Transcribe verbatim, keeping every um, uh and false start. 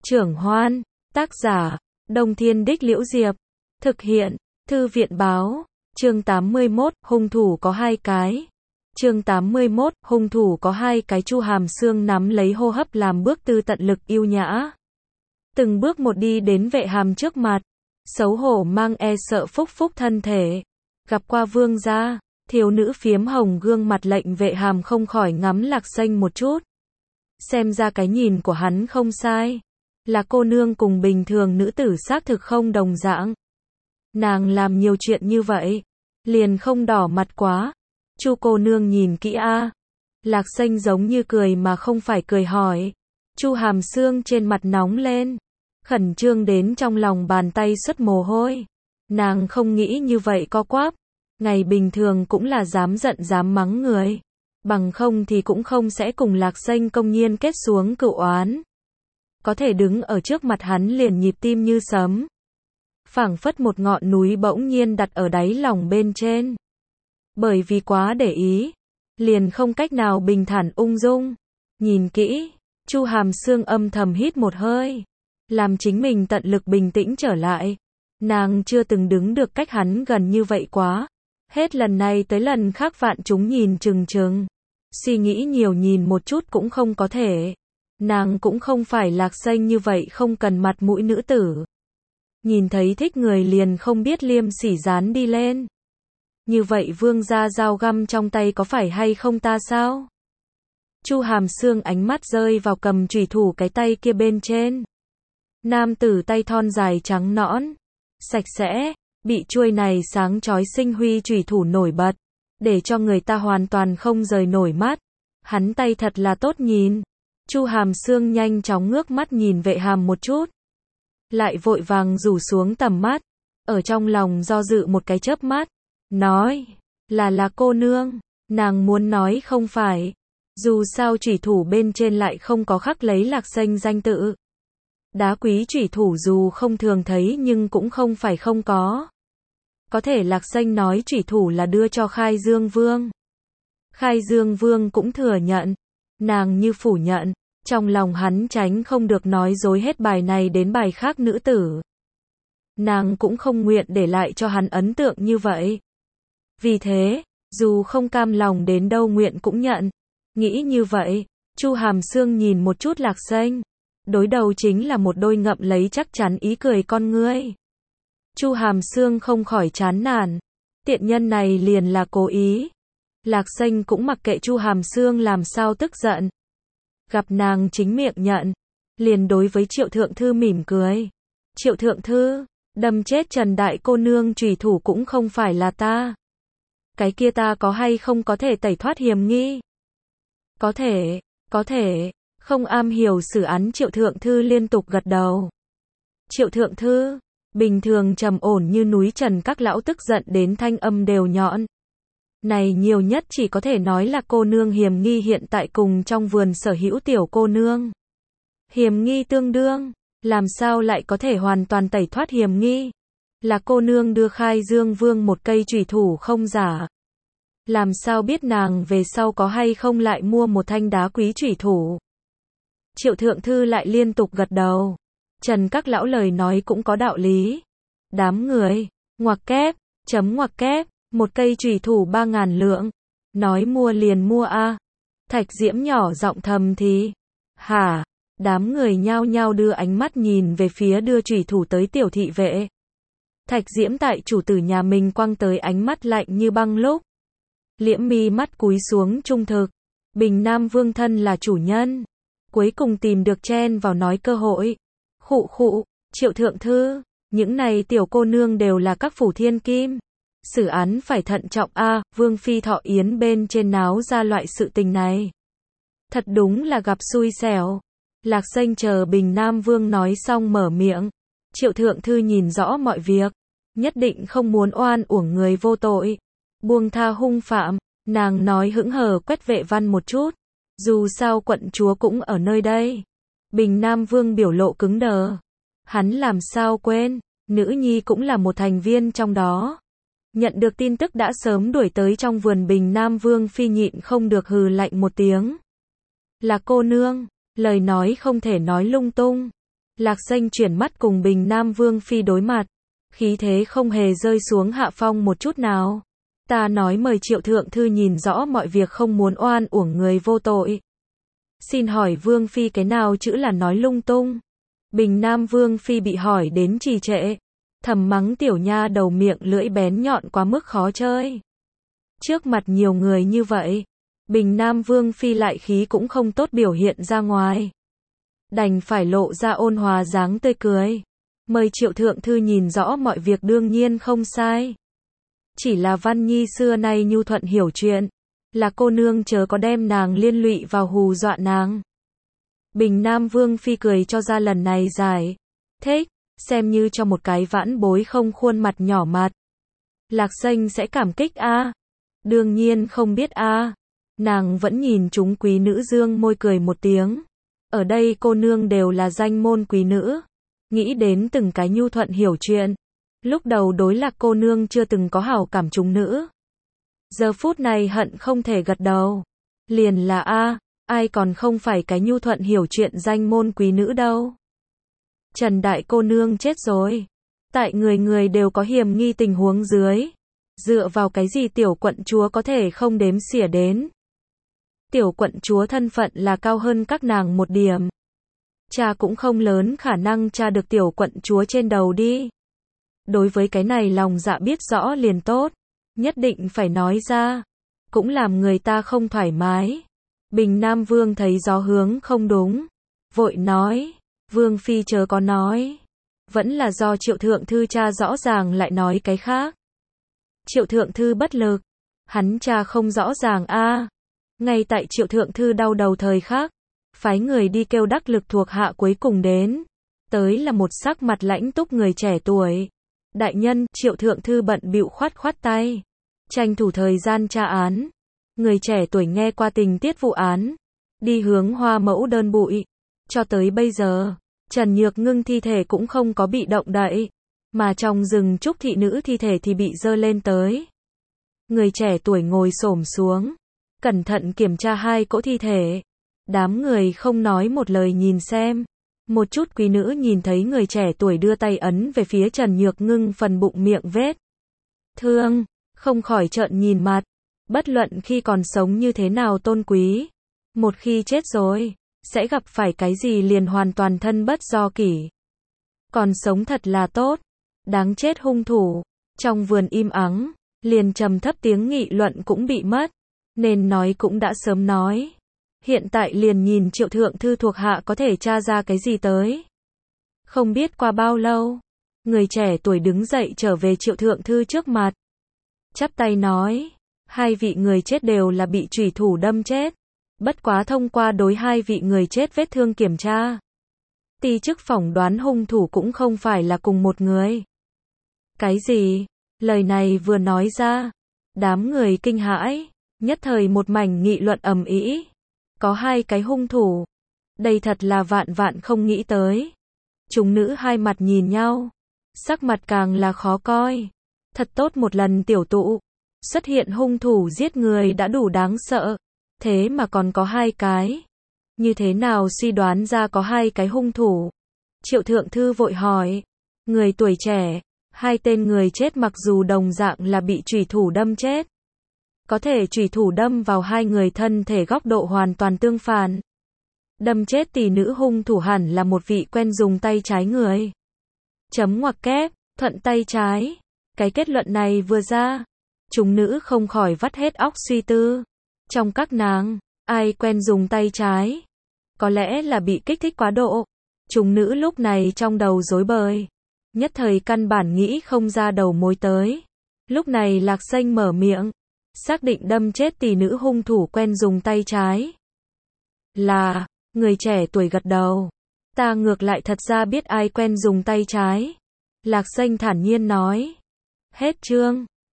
Trưởng Hoan, tác giả, Đông Thiên Đích Liễu Diệp, thực hiện, Thư viện báo, chương tám mươi mốt, hung thủ có hai cái. Chương tám mươi mốt, hung thủ có hai cái. Chu Hàm Sương nắm lấy hô hấp làm bước tư tận lực yêu nhã. Từng bước một đi đến Vệ Hàm trước mặt, xấu hổ mang e sợ phúc phúc thân thể. Gặp qua vương gia, thiếu nữ phiếm hồng gương mặt lệnh Vệ Hàm không khỏi ngắm Lạc Xanh một chút. Xem ra cái nhìn của hắn không sai. Là cô nương cùng bình thường nữ tử xác thực không đồng dạng. Nàng làm nhiều chuyện như vậy, liền không đỏ mặt quá. Chu cô nương nhìn kỹ a. Lạc Xanh giống như cười mà không phải cười hỏi. Chu Hàm Sương trên mặt nóng lên, khẩn trương đến trong lòng bàn tay xuất mồ hôi. Nàng không nghĩ như vậy co quắp. Ngày bình thường cũng là dám giận dám mắng người. Bằng không thì cũng không sẽ cùng Lạc Xanh công nhiên kết xuống cựu oán. Có thể đứng ở trước mặt hắn liền nhịp tim như sấm. Phảng phất một ngọn núi bỗng nhiên đặt ở đáy lòng bên trên. Bởi vì quá để ý, liền không cách nào bình thản ung dung. Nhìn kỹ, Chu Hàm Sương âm thầm hít một hơi, làm chính mình tận lực bình tĩnh trở lại. Nàng chưa từng đứng được cách hắn gần như vậy quá. Hết lần này tới lần khác vạn chúng nhìn chừng chừng. Suy nghĩ nhiều nhìn một chút cũng không có thể. Nàng cũng không phải Lạc Xanh như vậy không cần mặt mũi nữ tử. Nhìn thấy thích người liền không biết liêm sỉ dán đi lên. Như vậy vương gia dao găm trong tay có phải hay không ta sao? Chu Hàm Sương ánh mắt rơi vào cầm chủy thủ cái tay kia bên trên. Nam tử tay thon dài trắng nõn, sạch sẽ, bị chuôi này sáng chói sinh huy chủy thủ nổi bật, để cho người ta hoàn toàn không rời nổi mắt. Hắn tay thật là tốt nhìn. Chu Hàm Sương nhanh chóng ngước mắt nhìn Vệ Hàm một chút, lại vội vàng rủ xuống tầm mắt, ở trong lòng do dự một cái chớp mắt, nói, là là cô nương. Nàng muốn nói không phải, dù sao chủy thủ bên trên lại không có khắc lấy Lạc Xanh danh tự. Đá quý chủy thủ dù không thường thấy nhưng cũng không phải không có. Có thể Lạc Xanh nói chủy thủ là đưa cho Khai Dương Vương. Khai Dương Vương cũng thừa nhận. Nàng như phủ nhận, trong lòng hắn tránh không được nói dối hết bài này đến bài khác nữ tử. Nàng cũng không nguyện để lại cho hắn ấn tượng như vậy. Vì thế, dù không cam lòng đến đâu nguyện cũng nhận. Nghĩ như vậy, Chu Hàm Sương nhìn một chút Lạc Xanh. Đối đầu chính là một đôi ngậm lấy chắc chắn ý cười con ngươi. Chu Hàm Sương không khỏi chán nản. Tiện nhân này liền là cố ý. Lạc Xanh cũng mặc kệ Chu Hàm Sương làm sao tức giận. Gặp nàng chính miệng nhận, liền đối với Triệu Thượng Thư mỉm cười. Triệu Thượng Thư, đâm chết Trần Đại cô nương chủy thủ cũng không phải là ta. Cái kia ta có hay không có thể tẩy thoát hiểm nghi? Có thể, có thể, không am hiểu xử án. Triệu Thượng Thư liên tục gật đầu. Triệu Thượng Thư, bình thường trầm ổn như núi Trần các lão tức giận đến thanh âm đều nhọn. Này nhiều nhất chỉ có thể nói là cô nương hiểm nghi hiện tại cùng trong vườn sở hữu tiểu cô nương. Hiểm nghi tương đương, làm sao lại có thể hoàn toàn tẩy thoát hiểm nghi? Là cô nương đưa Khai Dương Vương một cây chủy thủ không giả. Làm sao biết nàng về sau có hay không lại mua một thanh đá quý chủy thủ? Triệu Thượng Thư lại liên tục gật đầu. Trần các lão lời nói cũng có đạo lý. Đám người, ngoặc kép, chấm ngoặc kép. Một cây chủy thủ ba ngàn lượng. Nói mua liền mua a. Thạch Diễm nhỏ giọng thầm thì. Hả? Đám người nhao nhao đưa ánh mắt nhìn về phía đưa chủy thủ tới tiểu thị vệ. Thạch Diễm tại chủ tử nhà mình quăng tới ánh mắt lạnh như băng lúc. Liễm mi mắt cúi xuống trung thực. Bình Nam Vương thân là chủ nhân. Cuối cùng tìm được chen vào nói cơ hội. Khụ khụ, Triệu Thượng Thư. Những này tiểu cô nương đều là các phủ thiên kim. Xử án phải thận trọng a. À, Vương Phi Thọ Yến bên trên náo ra loại sự tình này. Thật đúng là gặp xui xẻo. Lạc Xanh chờ Bình Nam Vương nói xong mở miệng. Triệu Thượng Thư nhìn rõ mọi việc. Nhất định không muốn oan uổng người vô tội. Buông tha hung phạm. Nàng nói hững hờ quét Vệ Văn một chút. Dù sao quận chúa cũng ở nơi đây. Bình Nam Vương biểu lộ cứng đờ. Hắn làm sao quên. Nữ nhi cũng là một thành viên trong đó. Nhận được tin tức đã sớm đuổi tới trong vườn. Bình Nam Vương Phi nhịn không được hừ lạnh một tiếng. Là cô nương, lời nói không thể nói lung tung. Lạc Xanh chuyển mắt cùng Bình Nam Vương Phi đối mặt. Khí thế không hề rơi xuống hạ phong một chút nào. Ta nói mời Triệu Thượng Thư nhìn rõ mọi việc, không muốn oan uổng người vô tội. Xin hỏi Vương Phi cái nào chữ là nói lung tung? Bình Nam Vương Phi bị hỏi đến trì trệ. Thầm mắng tiểu nha đầu miệng lưỡi bén nhọn quá mức khó chơi. Trước mặt nhiều người như vậy, Bình Nam Vương Phi lại khí cũng không tốt biểu hiện ra ngoài. Đành phải lộ ra ôn hòa dáng tươi cười. Mời Triệu Thượng Thư nhìn rõ mọi việc đương nhiên không sai. Chỉ là Văn Nhi xưa nay nhu thuận hiểu chuyện. Là cô nương chớ có đem nàng liên lụy vào hù dọa nàng. Bình Nam Vương Phi cười cho ra lần này giải thích, xem như cho một cái vãn bối không khuôn mặt nhỏ mặt. Lạc Xanh sẽ cảm kích a? À? Đương nhiên không biết a. À. Nàng vẫn nhìn chúng quý nữ dương môi cười một tiếng. Ở đây cô nương đều là danh môn quý nữ. Nghĩ đến từng cái nhu thuận hiểu chuyện. Lúc đầu đối Lạc cô nương chưa từng có hảo cảm chúng nữ. Giờ phút này hận không thể gật đầu. Liền là a, à, ai còn không phải cái nhu thuận hiểu chuyện danh môn quý nữ đâu. Trần đại cô nương chết rồi. Tại người người đều có hiểm nghi tình huống dưới. Dựa vào cái gì tiểu quận chúa có thể không đếm xỉa đến. Tiểu quận chúa thân phận là cao hơn các nàng một điểm. Cha cũng không lớn khả năng cha được tiểu quận chúa trên đầu đi. Đối với cái này lòng dạ biết rõ liền tốt. Nhất định phải nói ra. Cũng làm người ta không thoải mái. Bình Nam Vương thấy gió hướng không đúng. Vội nói. Vương Phi chớ có nói. Vẫn là do Triệu Thượng Thư cha rõ ràng lại nói cái khác. Triệu Thượng Thư bất lực. Hắn cha không rõ ràng a. À. Ngay tại Triệu Thượng Thư đau đầu thời khắc. Phái người đi kêu đắc lực thuộc hạ cuối cùng đến. Tới là một sắc mặt lãnh túc người trẻ tuổi. Đại nhân, Triệu Thượng Thư bận bịu khoát khoát tay. Tranh thủ thời gian tra án. Người trẻ tuổi nghe qua tình tiết vụ án. Đi hướng hoa mẫu đơn bụi. Cho tới bây giờ, Trần Nhược Ngưng thi thể cũng không có bị động đậy. Mà trong rừng trúc thị nữ thi thể thì bị dơ lên tới. Người trẻ tuổi ngồi xổm xuống. Cẩn thận kiểm tra hai cỗ thi thể. Đám người không nói một lời nhìn xem. Một chút quý nữ nhìn thấy người trẻ tuổi đưa tay ấn về phía Trần Nhược Ngưng phần bụng miệng vết thương, không khỏi trợn nhìn mặt. Bất luận khi còn sống như thế nào tôn quý, một khi chết rồi, sẽ gặp phải cái gì liền hoàn toàn thân bất do kỷ. Còn sống thật là tốt. Đáng chết hung thủ. Trong vườn im ắng, liền trầm thấp tiếng nghị luận cũng bị mất. Nên nói cũng đã sớm nói. Hiện tại liền nhìn Triệu Thượng Thư thuộc hạ có thể tra ra cái gì tới. Không biết qua bao lâu, người trẻ tuổi đứng dậy trở về Triệu Thượng Thư trước mặt. Chắp tay nói, hai vị người chết đều là bị chủy thủ đâm chết. Bất quá thông qua đối hai vị người chết vết thương kiểm tra. Ti chức phỏng đoán hung thủ cũng không phải là cùng một người. Cái gì? Lời này vừa nói ra, đám người kinh hãi, nhất thời một mảnh nghị luận ầm ĩ. Có hai cái hung thủ. Đây thật là vạn vạn không nghĩ tới. Chúng nữ hai mặt nhìn nhau. Sắc mặt càng là khó coi. Thật tốt một lần tiểu tụ. Xuất hiện hung thủ giết người đã đủ đáng sợ. Thế mà còn có hai cái. Như thế nào suy đoán ra có hai cái hung thủ? Triệu Thượng Thư vội hỏi. Người tuổi trẻ. Hai tên người chết mặc dù đồng dạng là bị chủy thủ đâm chết. Có thể chủy thủ đâm vào hai người thân thể góc độ hoàn toàn tương phản. Đâm chết tỷ nữ hung thủ hẳn là một vị quen dùng tay trái người. Chấm ngoặc kép, thuận tay trái. Cái kết luận này vừa ra, chúng nữ không khỏi vắt hết óc suy tư. Trong các nàng, ai quen dùng tay trái? Có lẽ là bị kích thích quá độ. Chúng nữ lúc này trong đầu rối bời. Nhất thời căn bản nghĩ không ra đầu mối tới. Lúc này Lạc Xanh mở miệng. Xác định đâm chết tỷ nữ hung thủ quen dùng tay trái. Là, người trẻ tuổi gật đầu. Ta ngược lại thật ra biết ai quen dùng tay trái. Lạc Xanh thản nhiên nói. Hết chương.